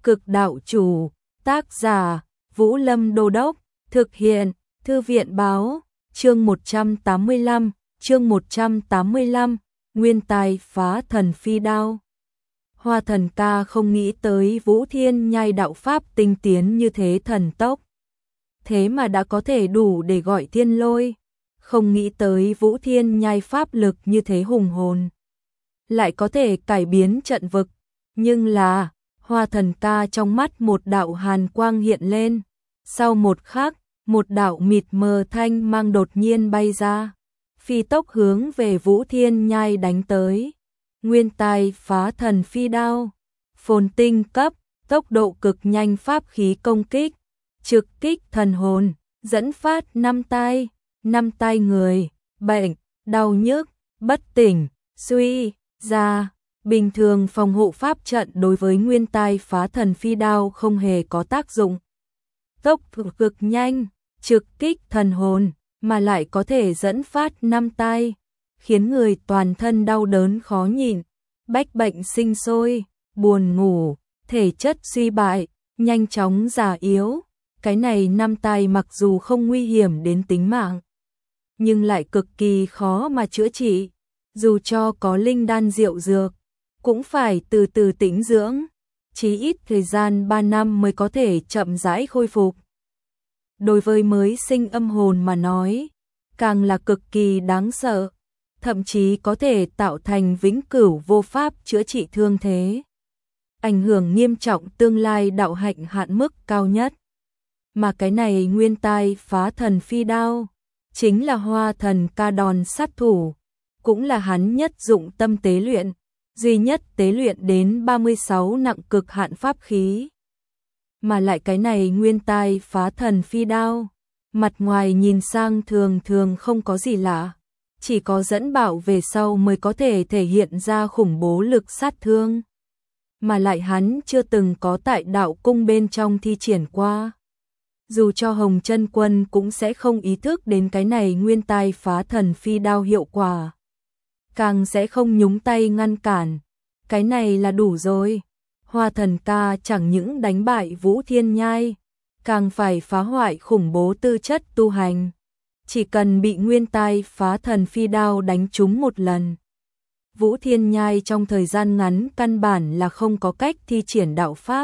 Cực đạo chủ, tác giả, Vũ Lâm Đô Đốc, thực hiện, Thư viện báo, chương 185, Nguyên tài phá thần phi đao. Hoa Thần ca không nghĩ tới Vũ Thiên Nhai đạo pháp tinh tiến như thế thần tốc. Thế mà đã có thể đủ để gọi thiên lôi, không nghĩ tới Vũ Thiên Nhai pháp lực như thế hùng hồn, lại có thể cải biến trận vực, nhưng là Hoa Thần ca trong mắt một đạo hàn quang hiện lên, sau một khắc, một đạo mịt mờ thanh mang đột nhiên bay ra, phi tốc hướng về Vũ Thiên Nhai đánh tới. Nguyên tài phá thần phi đao, phồn tinh cấp, tốc độ cực nhanh pháp khí công kích, trực kích thần hồn, dẫn phát năm tai người, bệnh, đau nhức, bất tỉnh, suy ra. Bình thường phòng hộ pháp trận đối với nguyên tai phá thần phi đao không hề có tác dụng. Tốc độ cực nhanh, trực kích thần hồn, mà lại có thể dẫn phát năm tai, khiến người toàn thân đau đớn khó nhịn, bách bệnh sinh sôi, buồn ngủ, thể chất suy bại, nhanh chóng già yếu. Cái này năm tai mặc dù không nguy hiểm đến tính mạng, nhưng lại cực kỳ khó mà chữa trị, dù cho có linh đan diệu dược, cũng phải từ từ tĩnh dưỡng, chí ít thời gian 3 năm mới có thể chậm rãi khôi phục. Đối với mới sinh âm hồn mà nói, càng là cực kỳ đáng sợ, thậm chí có thể tạo thành vĩnh cửu vô pháp chữa trị thương thế, ảnh hưởng nghiêm trọng tương lai đạo hạnh hạn mức cao nhất. Mà cái này nguyên tai phá thần phi đao, chính là Hoa Thần ca đòn sát thủ, cũng là hắn nhất dụng tâm tế luyện, duy nhất tế luyện đến 36 nặng cực hạn pháp khí. Mà lại cái này nguyên tai phá thần phi đao, mặt ngoài nhìn sang thường thường không có gì lạ, chỉ có dẫn bảo về sau mới có thể thể hiện ra khủng bố lực sát thương. Mà lại hắn chưa từng có tại đạo cung bên trong thi triển qua. Dù cho Hồng Chân Quân cũng sẽ không ý thức đến cái này nguyên tai phá thần phi đao hiệu quả, càng sẽ không nhúng tay ngăn cản. Cái này là đủ rồi. Hoa Thần ca chẳng những đánh bại Vũ Thiên Nhai, càng phải phá hoại khủng bố tư chất tu hành. Chỉ cần bị nguyên tai phá thần phi đao đánh trúng một lần, Vũ Thiên Nhai trong thời gian ngắn căn bản là không có cách thi triển đạo pháp.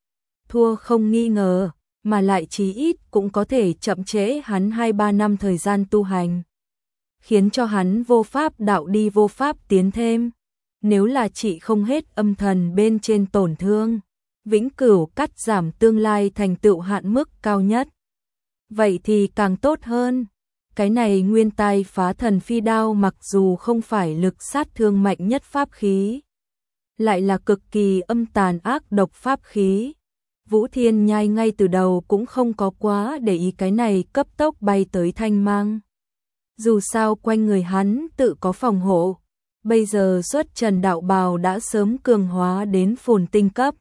Thua không nghi ngờ, mà lại chí ít cũng có thể chậm trễ hắn 2-3 năm thời gian tu hành, khiến cho hắn vô pháp đạo đi vô pháp tiến thêm. Nếu là trị không hết âm thần bên trên tổn thương, vĩnh cửu cắt giảm tương lai thành tựu hạn mức cao nhất, vậy thì càng tốt hơn. Cái này nguyên tai phá thần phi đao mặc dù không phải lực sát thương mạnh nhất pháp khí, lại là cực kỳ âm tàn ác độc pháp khí. Vũ Thiên Nhai ngay từ đầu cũng không có quá để ý cái này cấp tốc bay tới thanh mang. Dù sao quanh người hắn tự có phòng hộ, bây giờ xuất trần đạo bào đã sớm cường hóa đến phồn tinh cấp.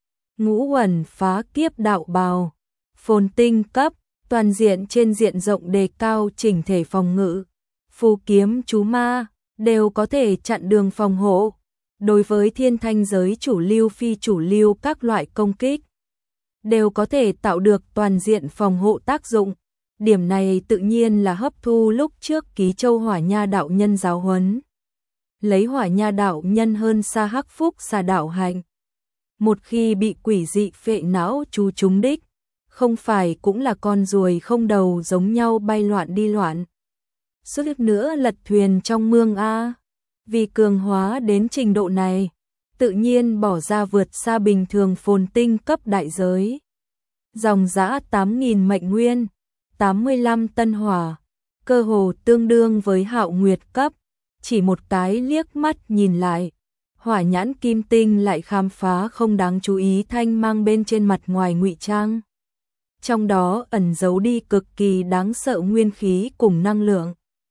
Ngũ Uẩn phá kiếp đạo bào, phồn tinh cấp, toàn diện trên diện rộng đề cao chỉnh thể phòng ngự, phù kiếm chú ma đều có thể chặn đường phòng hộ. Đối với thiên thanh giới chủ lưu phi chủ lưu các loại công kích, đều có thể tạo được toàn diện phòng hộ tác dụng. Điểm này tự nhiên là hấp thu lúc trước Ký Châu Hỏa Nha đạo nhân giáo huấn. Lấy Hỏa Nha đạo nhân hơn xa Hắc Phúc xà đạo hạnh. Một khi bị quỷ dị phệ não chú trúng đích, không phải cũng là con ruồi không đầu giống nhau bay loạn đi loạn. Suýt nữa lật thuyền trong mương a. Vì cường hóa đến trình độ này, tự nhiên bỏ ra vượt xa bình thường phồn tinh cấp đại giới. Dòng dã 8.000 mệnh nguyên, 85 tân hỏa, cơ hồ tương đương với Hạo Nguyệt cấp. Chỉ một cái liếc mắt nhìn lại, Hỏa Nhãn Kim Tinh lại khám phá không đáng chú ý thanh mang bên trên mặt ngoài ngụy trang. Trong đó ẩn giấu đi cực kỳ đáng sợ nguyên khí cùng năng lượng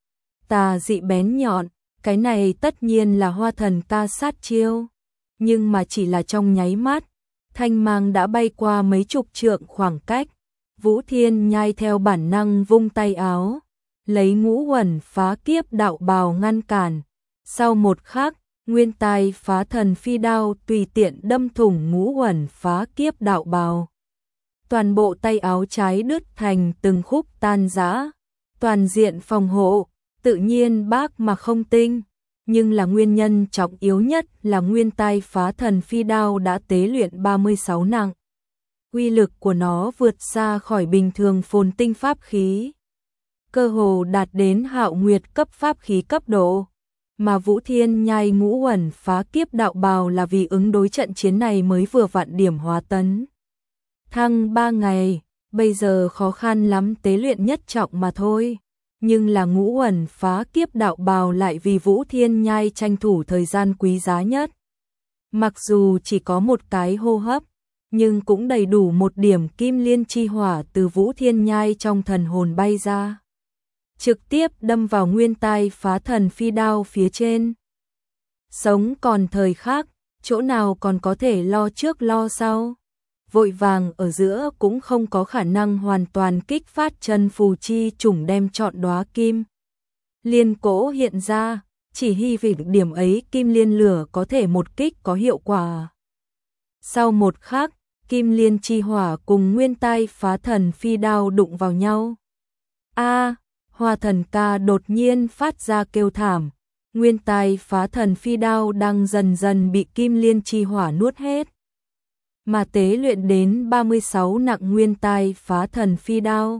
tà dị bén nhọn. Cái này tất nhiên là Hoa Thần ca sát chiêu, nhưng mà chỉ là trong nháy mắt, thanh mang đã bay qua mấy chục trượng khoảng cách. Vũ Thiên Nhai theo bản năng vung tay áo, lấy Ngũ Uẩn phá kiếp đạo bào ngăn cản. Sau một khắc, Nguyên tai phá thần phi đao tùy tiện đâm thủng ngũ uẩn phá kiếp đạo bào. Toàn bộ tay áo trái đứt thành từng khúc tan rã, toàn diện phòng hộ, tự nhiên bác mà không tinh, nhưng là nguyên nhân trọng yếu nhất là nguyên tai phá thần phi đao đã tế luyện 36 nặng. Uy lực của nó vượt xa khỏi bình thường phồn tinh pháp khí, cơ hồ đạt đến Hạo Nguyệt cấp pháp khí cấp độ, mà Vũ Thiên Nhai ngũ uẩn phá kiếp đạo bào là vì ứng đối trận chiến này mới vừa vặn điểm hóa tấn thăng 3 ngày, bây giờ khó khăn lắm tế luyện nhất trọng mà thôi. Nhưng là ngũ uẩn phá kiếp đạo bào lại vì Vũ Thiên Nhai tranh thủ thời gian quý giá nhất. Mặc dù chỉ có một cái hô hấp, nhưng cũng đầy đủ một điểm kim liên chi hỏa từ Vũ Thiên Nhai trong thần hồn bay ra, trực tiếp đâm vào nguyên tai phá thần phi đao phía trên. Sống còn thời khắc, chỗ nào còn có thể lo trước lo sau. Vội vàng ở giữa cũng không có khả năng hoàn toàn kích phát chân phù chi trùng đem trọn đóa kim liên cỗ hiện ra, chỉ hy vọng điểm ấy kim liên lửa có thể một kích có hiệu quả. Sau một khắc, kim liên chi hỏa cùng nguyên tai phá thần phi đao đụng vào nhau. Hoa Thần Ca đột nhiên phát ra kêu thảm, nguyên tai phá thần phi đao đang dần dần bị kim liên chi hỏa nuốt hết. Mà tế luyện đến 36 nặng nguyên tai phá thần phi đao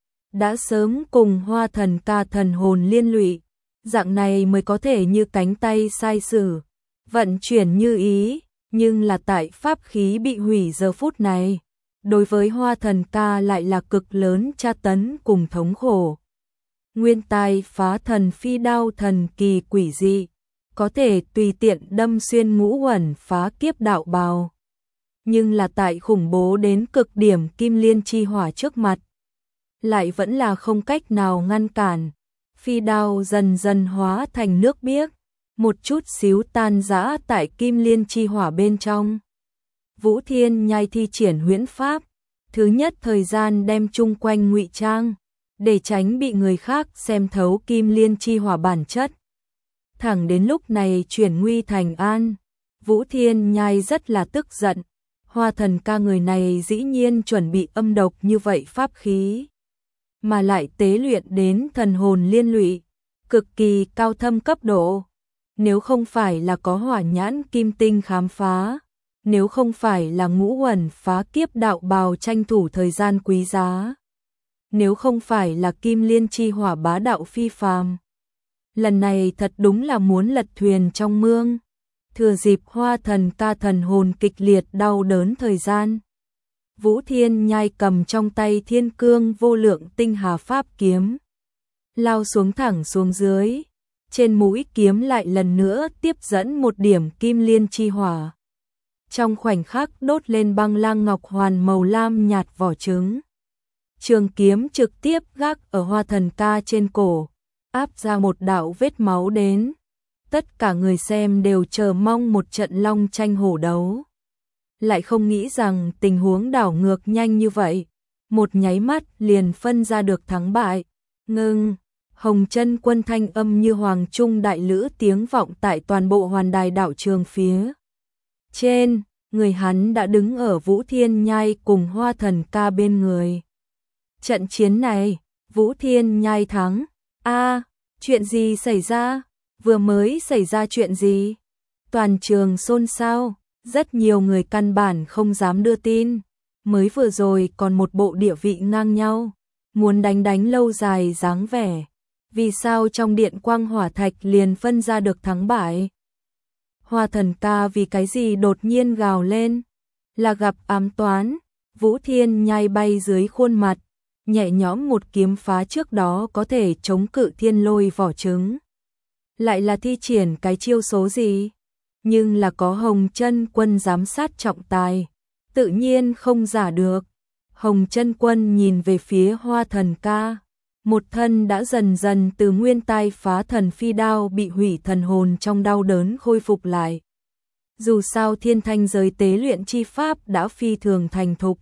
đã sớm cùng Hoa Thần Ca thần hồn liên lụy, dạng này mới có thể như cánh tay sai sử, vận chuyển như ý, nhưng là tại pháp khí bị hủy giờ phút này, đối với Hoa Thần Ca lại là cực lớn tra tấn cùng thống khổ. Nguyên tai phá thần phi đao thần kỳ quỷ dị, có thể tùy tiện đâm xuyên ngũ uẩn phá kiếp đạo bào. Nhưng là tại khủng bố đến cực điểm kim liên chi hỏa trước mặt, lại vẫn là không cách nào ngăn cản. Phi đao dần dần hóa thành nước biếc, một chút xíu tan rã tại kim liên chi hỏa bên trong. Vũ Thiên Nhai thi triển huyễn pháp, thứ nhất thời gian đem chung quanh ngụy trang, để tránh bị người khác xem thấu kim liên chi hỏa bản chất. Thẳng đến lúc này chuyển nguy thành an, Vũ Thiên Nhai rất là tức giận. Hoa Thần Ca người này dĩ nhiên chuẩn bị âm độc như vậy pháp khí, mà lại tế luyện đến thần hồn liên lụy, cực kỳ cao thâm cấp độ. Nếu không phải là có hỏa nhãn kim tinh khám phá, nếu không phải là ngũ uẩn phá kiếp đạo bào tranh thủ thời gian quý giá, nếu không phải là kim liên chi hỏa bá đạo phi phàm, lần này thật đúng là muốn lật thuyền trong mương. Thừa dịp Hoa Thần Ca thần hồn kịch liệt đau đớn thời gian, Vũ Thiên Nhai cầm trong tay Thiên Cương Vô Lượng Tinh Hà Pháp kiếm, lao xuống thẳng xuống dưới, trên mũi kiếm lại lần nữa tiếp dẫn một điểm kim liên chi hỏa. Trong khoảnh khắc đốt lên băng lang ngọc hoàn màu lam nhạt vỏ trứng. Trường kiếm trực tiếp gác ở Hoa Thần Ca trên cổ, áp ra một đạo vết máu đến. Tất cả người xem đều chờ mong một trận long tranh hổ đấu. Lại không nghĩ rằng tình huống đảo ngược nhanh như vậy, một nháy mắt liền phân ra được thắng bại. Ngưng, Hồng Chân Quân thanh âm như hoàng trung đại lữ tiếng vọng tại toàn bộ hoàn đài đảo trường phía trên, người hắn đã đứng ở Vũ Thiên Nhai cùng Hoa Thần Ca bên người. Trận chiến này, Vũ Thiên Nhai thắng. Chuyện gì xảy ra? Vừa mới xảy ra chuyện gì? Toàn trường xôn xao, rất nhiều người căn bản không dám đưa tin. Mới vừa rồi còn một bộ địa vị ngang nhau, muốn đánh lâu dài dáng vẻ. Vì sao trong điện quang hỏa thạch liền phân ra được thắng bại? Hoa Thần Ca vì cái gì đột nhiên gào lên? Là gặp ám toán. Vũ Thiên Nhai bay dưới khuôn mặt, nhẹ nhõm một kiếm phá trước đó có thể chống cự thiên lôi vỏ trứng. Lại là thi triển cái chiêu số gì? Nhưng là có Hồng Chân Quân giám sát trọng tài, tự nhiên không giả được. Hồng Chân Quân nhìn về phía Hoa Thần Ca, một thân đã dần dần từ nguyên tai phá thần phi đao bị hủy thần hồn trong đau đớn khôi phục lại. Dù sao thiên thanh giới tế luyện chi pháp đã phi thường thành thục.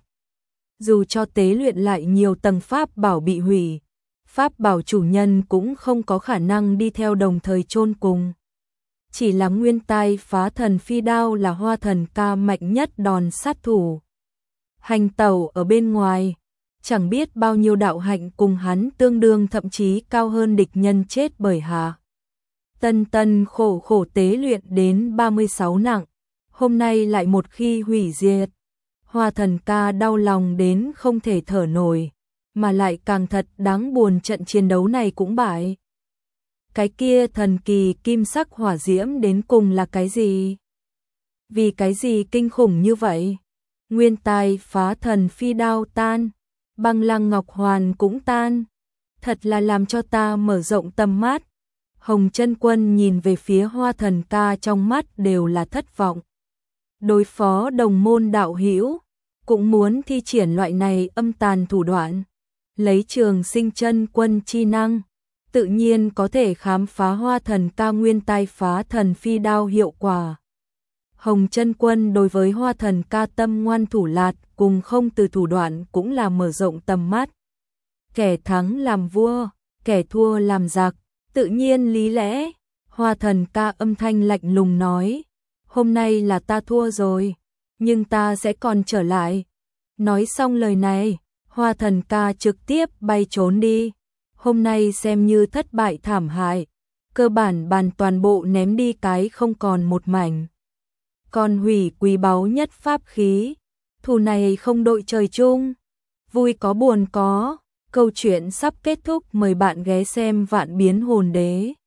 Dù cho tế luyện lại nhiều tầng pháp bảo bị hủy, pháp bảo chủ nhân cũng không có khả năng đi theo đồng thời chôn cùng. Chỉ là nguyên tai phá thần phi đao là Hoa Thần Ca mạnh nhất đòn sát thủ. Hành tẩu ở bên ngoài, chẳng biết bao nhiêu đạo hạnh cùng hắn tương đương thậm chí cao hơn địch nhân chết bởi Hà. Tân Tân khổ khổ tế luyện đến 36 nặng, hôm nay lại một khi hủy diệt. Hoa Thần Ca đau lòng đến không thể thở nổi, mà lại càng thật đáng buồn, trận chiến đấu này cũng bại. Cái kia thần kỳ kim sắc hỏa diễm đến cùng là cái gì? Vì cái gì kinh khủng như vậy? Nguyên tai phá thần phi đao tan, băng lăng ngọc hoàn cũng tan. Thật là làm cho ta mở rộng tầm mắt. Hồng Chân Quân nhìn về phía Hoa Thần Ca, trong mắt đều là thất vọng. Đối phó đồng môn đạo hữu, cũng muốn thi triển loại này âm tàn thủ đoạn. Lấy Trường Sinh Chân Quân chi năng, tự nhiên có thể khám phá Hoa Thần Ca nguyên tai phá thần phi đao hiệu quả. Hồng Chân Quân đối với Hoa Thần Ca tâm ngoan thủ lạt cùng không từ thủ đoạn cũng là mở rộng tầm mắt. Kẻ thắng làm vua, kẻ thua làm giặc, tự nhiên lý lẽ. Hoa Thần Ca âm thanh lạnh lùng nói, hôm nay là ta thua rồi, nhưng ta sẽ còn trở lại. Nói xong lời này, Hoa Thần Ca trực tiếp bay trốn đi. Hôm nay xem như thất bại thảm hại, cơ bản bàn toàn bộ ném đi cái không còn một mảnh. Còn hủy quý báu nhất pháp khí, thù này không đội trời chung. Vui có buồn có, câu chuyện sắp kết thúc, mời bạn ghé xem Vạn Biến Hồn Đế.